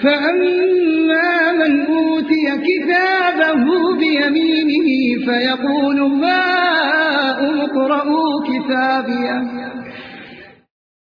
فأما من أوتي كتابه بيمينه فيقول هاؤم اقرءوا كتابيه